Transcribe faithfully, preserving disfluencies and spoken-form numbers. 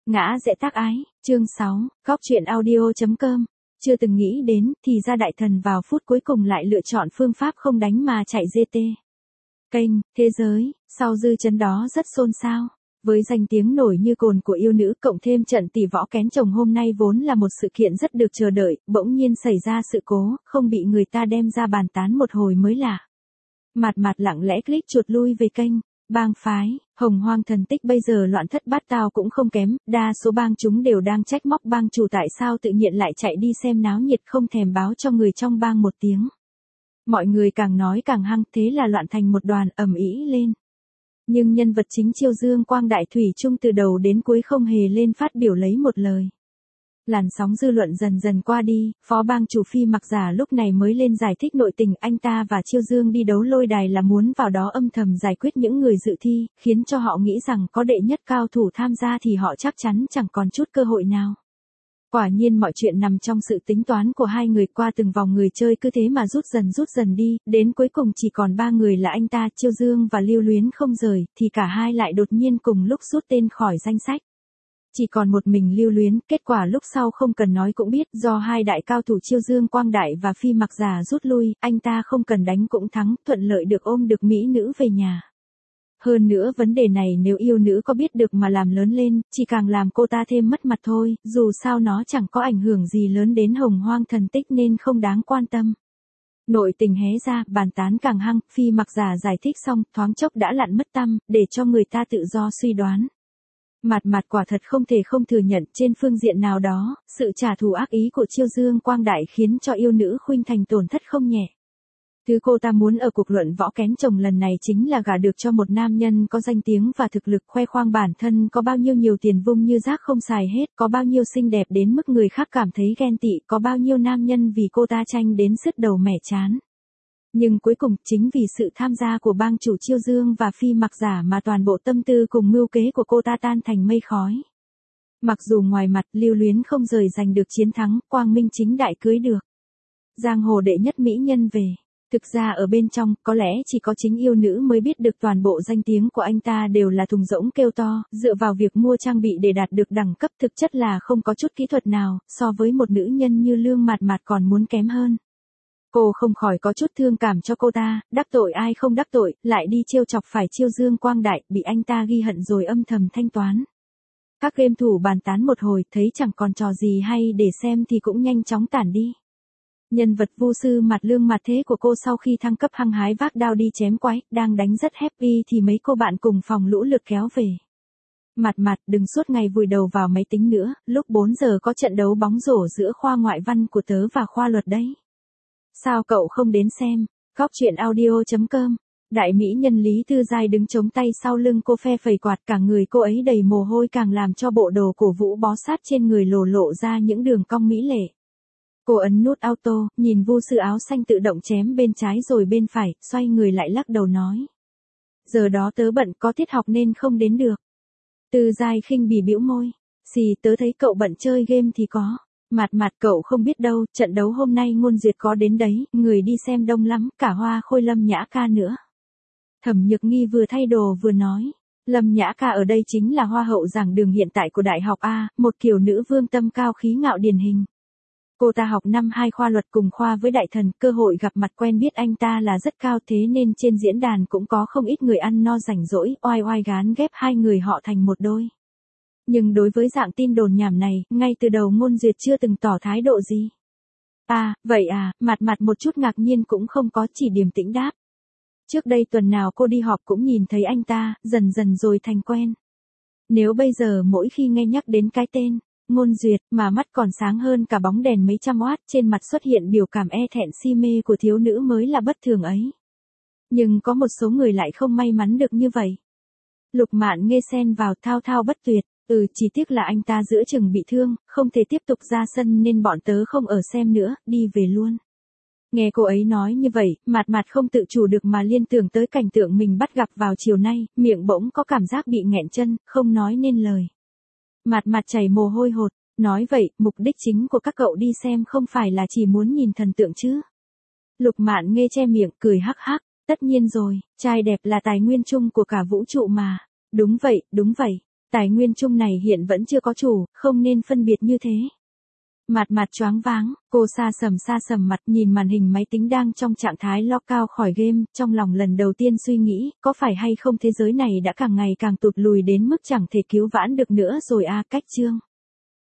Ngã rẽ tác ái, chương sáu, góc truyện audio.com. Chưa từng nghĩ đến, thì ra đại thần vào phút cuối cùng lại lựa chọn phương pháp không đánh mà chạy giê tê. Kênh, thế giới, sau dư chấn đó rất xôn xao. Với danh tiếng nổi như cồn của yêu nữ cộng thêm trận tỷ võ kén chồng hôm nay vốn là một sự kiện rất được chờ đợi, bỗng nhiên xảy ra sự cố, không bị người ta đem ra bàn tán một hồi mới lạ. Mạt mạt lặng lẽ click chuột lui về kênh. Bang phái, hồng hoang thần tích bây giờ loạn thất bát tao cũng không kém, đa số bang chúng đều đang trách móc bang chủ tại sao tự nhiên lại chạy đi xem náo nhiệt không thèm báo cho người trong bang một tiếng. Mọi người càng nói càng hăng, thế là loạn thành một đoàn ầm ĩ lên. Nhưng nhân vật chính Chiêu Dương Quang Đại thủy chung từ đầu đến cuối không hề lên phát biểu lấy một lời. Làn sóng dư luận dần dần qua đi, phó bang chủ Phi Mặc Giả lúc này mới lên giải thích nội tình anh ta và Chiêu Dương đi đấu lôi đài là muốn vào đó âm thầm giải quyết những người dự thi, khiến cho họ nghĩ rằng có đệ nhất cao thủ tham gia thì họ chắc chắn chẳng còn chút cơ hội nào. Quả nhiên mọi chuyện nằm trong sự tính toán của hai người, qua từng vòng người chơi cứ thế mà rút dần rút dần đi, đến cuối cùng chỉ còn ba người là anh ta, Chiêu Dương và Lưu Luyến không rời, thì cả hai lại đột nhiên cùng lúc rút tên khỏi danh sách. Chỉ còn một mình Lưu Luyến, kết quả lúc sau không cần nói cũng biết, do hai đại cao thủ Chiêu Dương Quang Đại và Phi Mặc Giả rút lui, anh ta không cần đánh cũng thắng, thuận lợi được ôm được mỹ nữ về nhà. Hơn nữa vấn đề này nếu yêu nữ có biết được mà làm lớn lên, chỉ càng làm cô ta thêm mất mặt thôi, dù sao nó chẳng có ảnh hưởng gì lớn đến hồng hoang thần tích nên không đáng quan tâm. Nội tình hé ra, bàn tán càng hăng, Phi Mặc Giả giải thích xong, thoáng chốc đã lặn mất tăm, để cho người ta tự do suy đoán. Mạt mạt quả thật không thể không thừa nhận, trên phương diện nào đó, sự trả thù ác ý của Chiêu Dương Quang Đại khiến cho yêu nữ Khuynh Thành tổn thất không nhẹ. Thứ cô ta muốn ở cuộc luận võ kén chồng lần này chính là gả được cho một nam nhân có danh tiếng và thực lực, khoe khoang bản thân có bao nhiêu nhiều tiền vung như rác không xài hết, có bao nhiêu xinh đẹp đến mức người khác cảm thấy ghen tị, có bao nhiêu nam nhân vì cô ta tranh đến sứt đầu mẻ chán. Nhưng cuối cùng, chính vì sự tham gia của bang chủ Chiêu Dương và Phi Mặc Giả mà toàn bộ tâm tư cùng mưu kế của cô ta tan thành mây khói. Mặc dù ngoài mặt Lưu Luyến không rời giành được chiến thắng, quang minh chính đại cưới được giang hồ đệ nhất mỹ nhân về. Thực ra ở bên trong, có lẽ chỉ có chính yêu nữ mới biết được toàn bộ danh tiếng của anh ta đều là thùng rỗng kêu to, dựa vào việc mua trang bị để đạt được đẳng cấp thực chất là không có chút kỹ thuật nào, so với một nữ nhân như Lương Mạt Mạt còn muốn kém hơn. Cô không khỏi có chút thương cảm cho cô ta, đắc tội ai không đắc tội, lại đi trêu chọc phải Chiêu Dương Quang Đại, bị anh ta ghi hận rồi âm thầm thanh toán. Các game thủ bàn tán một hồi, thấy chẳng còn trò gì hay để xem thì cũng nhanh chóng tản đi. Nhân vật vu sư mặt Lương Mặt Thế của cô sau khi thăng cấp hăng hái vác đao đi chém quái, đang đánh rất happy thì mấy cô bạn cùng phòng lũ lượt kéo về. Mặt mặt đừng suốt ngày vùi đầu vào máy tính nữa, lúc bốn giờ có trận đấu bóng rổ giữa khoa ngoại văn của tớ và khoa luật đấy. Sao cậu không đến xem? Góc truyện audio.com. Đại mỹ nhân Lý Tư Giai đứng chống tay sau lưng cô phe phẩy quạt, cả người cô ấy đầy mồ hôi càng làm cho bộ đồ cổ vũ bó sát trên người lộ lộ ra những đường cong mỹ lệ. Cô ấn nút auto, nhìn vu sư áo xanh tự động chém bên trái rồi bên phải, xoay người lại lắc đầu nói. Giờ đó tớ bận có tiết học nên không đến được. Tư Giai khinh bỉ bĩu môi. Xì, tớ thấy cậu bận chơi game thì có. Mạt mạt cậu không biết đâu, trận đấu hôm nay Ngôn Duyệt có đến đấy, người đi xem đông lắm, cả Hoa Khôi Lâm Nhã Ca nữa. Thẩm Nhược Nghi vừa thay đồ vừa nói. Lâm Nhã Ca ở đây chính là hoa hậu giảng đường hiện tại của Đại học A, một kiểu nữ vương tâm cao khí ngạo điển hình. Cô ta học năm hai khoa luật cùng khoa với đại thần, cơ hội gặp mặt quen biết anh ta là rất cao, thế nên trên diễn đàn cũng có không ít người ăn no rảnh rỗi, oai oai gán ghép hai người họ thành một đôi. Nhưng đối với dạng tin đồn nhảm này, ngay từ đầu Ngôn Duyệt chưa từng tỏ thái độ gì. À, vậy à, mặt mặt một chút ngạc nhiên cũng không có, chỉ điềm tĩnh đáp. Trước đây tuần nào cô đi họp cũng nhìn thấy anh ta, dần dần rồi thành quen. Nếu bây giờ mỗi khi nghe nhắc đến cái tên Ngôn Duyệt mà mắt còn sáng hơn cả bóng đèn mấy trăm oát, trên mặt xuất hiện biểu cảm e thẹn si mê của thiếu nữ mới là bất thường ấy. Nhưng có một số người lại không may mắn được như vậy. Lục Mạn nghe xen vào thao thao bất tuyệt. Ừ, chỉ tiếc là anh ta giữa chừng bị thương, không thể tiếp tục ra sân nên bọn tớ không ở xem nữa, đi về luôn. Nghe cô ấy nói như vậy, Mạt Mạt không tự chủ được mà liên tưởng tới cảnh tượng mình bắt gặp vào chiều nay, miệng bỗng có cảm giác bị nghẹn chân, không nói nên lời. Mạt Mạt chảy mồ hôi hột, nói vậy, mục đích chính của các cậu đi xem không phải là chỉ muốn nhìn thần tượng chứ? Lục Mạn nghe che miệng, cười hắc hắc, tất nhiên rồi, trai đẹp là tài nguyên chung của cả vũ trụ mà. Đúng vậy, đúng vậy. Tài nguyên chung này hiện vẫn chưa có chủ, không nên phân biệt như thế. Mặt mặt choáng váng, cô sa sầm sa sầm mặt nhìn màn hình máy tính đang trong trạng thái lock out khỏi game, trong lòng lần đầu tiên suy nghĩ, có phải hay không thế giới này đã càng ngày càng tụt lùi đến mức chẳng thể cứu vãn được nữa rồi à, cách chương.